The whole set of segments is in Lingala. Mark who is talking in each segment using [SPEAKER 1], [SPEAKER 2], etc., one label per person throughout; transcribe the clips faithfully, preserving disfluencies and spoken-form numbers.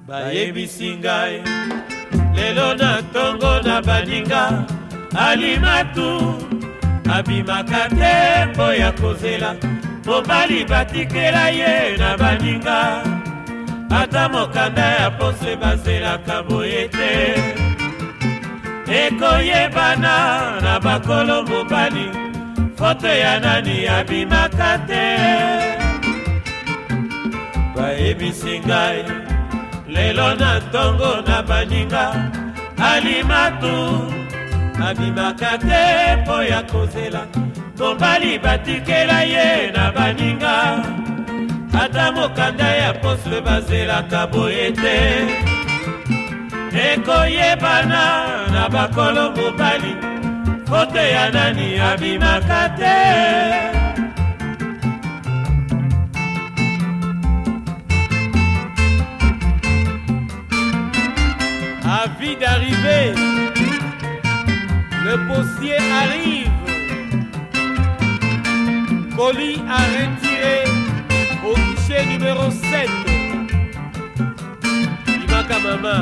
[SPEAKER 1] bayebisi ngai lelo na tongo na baninga alimatu abimaka te mpo ya kozela mobali batikela ye na baninga ata mokanda ya pose bazelaka boye te ekoyebana na bakolo mobali foto ya nani abimaka te bayebisi ngai lelo na tongo na baninga alimatu abimaka te mpo ya kozela mobali batikela ye na baninga ata mokanda ya poswe bazelaka boye te ekoyebana na bakolo mobali foto ya nani abimaka te
[SPEAKER 2] Avis d'arrivée, le postier arrive, colis à retirer au guichet numéro sept. Imaka Mama.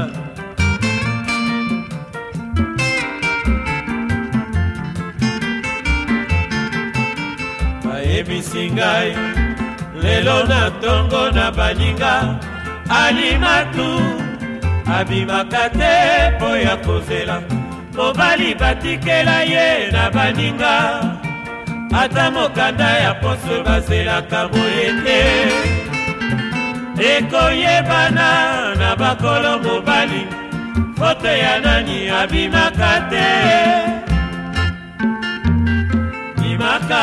[SPEAKER 1] Bayebisi ngai lelo na tongo na baninga alimatu abimaka te mpo ya kozela mobali batikela ye na baninga ata mokanda ya poso bazelaka boye te ekoyebana na bakolo mobali foto ya nani abimaka te imaka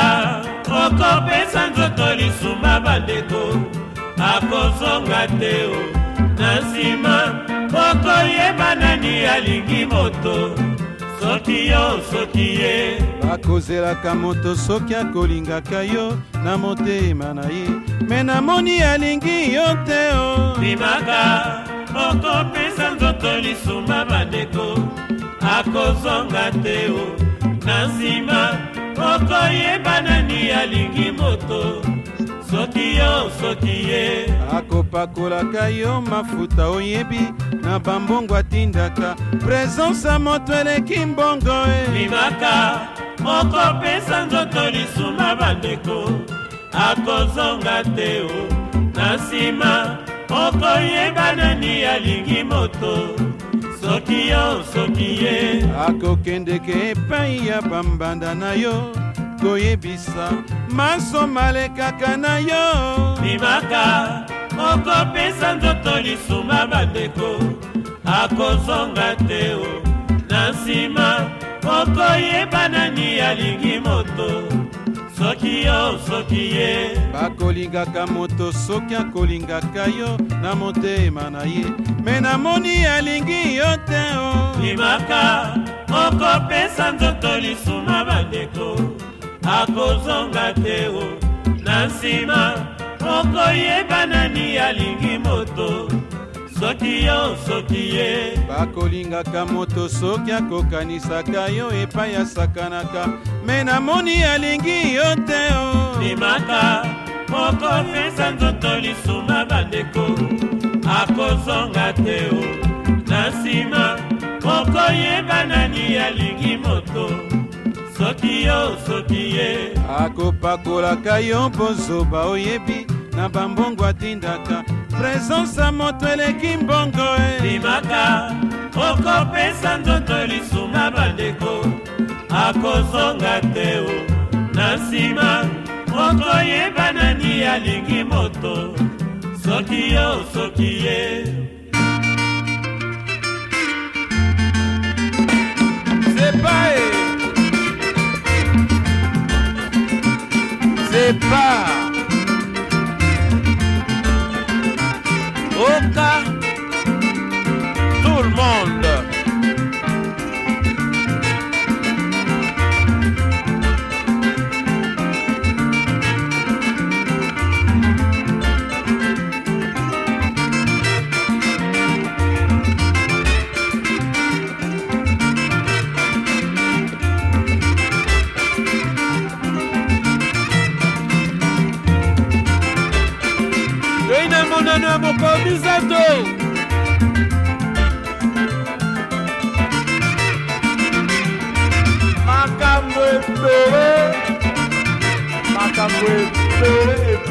[SPEAKER 1] okopesa nzoto lisumba bandeko akozonga te o na nsima okoyeba nani alingi moto soki yo soki ye
[SPEAKER 3] akozelaka moto soki akolingaka yo na motema na ye me namoni alingi yo te o
[SPEAKER 1] bimaka okopesa nzoto lisumba bandeko akozonga te o na nsima okoyeba nani alingi moto soki yo soki ye
[SPEAKER 3] akopakolaka yo mafuta oyebi na bambongo atindaka presence ya moto eleki mbongo e
[SPEAKER 1] bimaka okopesa nzoto lisuma bandeko akozonga te o na nsima okoyeba nani alingi moto soki yo soki ye
[SPEAKER 3] akokendeke epai ya bambanda na yo koyebisa maso malekaka na yo
[SPEAKER 1] bimaka okopesa nzoto lisuma bandeko akozonga te o na nsima okoyeba nani alingi moto soki yo soki ye
[SPEAKER 3] bakolingaka moto soki akolingaka yo na motema na ye me namoni alingi yo te o
[SPEAKER 1] bimaka okopesa nzoto lisuma bandeko akozonga te o na nsima okoyeba nani alingi moto soki yo soki ye
[SPEAKER 3] bakolingaka moto soki akokanisaka yo epai asakanaka me namoni alingi yo te o
[SPEAKER 1] bimaka okopesa nzoto lisuma bandeko akozonga te o na nsima okoyeba nani alingi moto soki yo soki ye
[SPEAKER 3] akopakolaka yo bozoba oyebi na bambongo atindaka presence ya moto eleki mbongo e
[SPEAKER 1] bimaka okopesa nzoto lisuma bandeko akozonga te o na nsima okoyeba nani alingi moto soki yo soki ye
[SPEAKER 2] C'est pas C'est pas Oka tout le monde Mokomisato
[SPEAKER 4] makambo ebele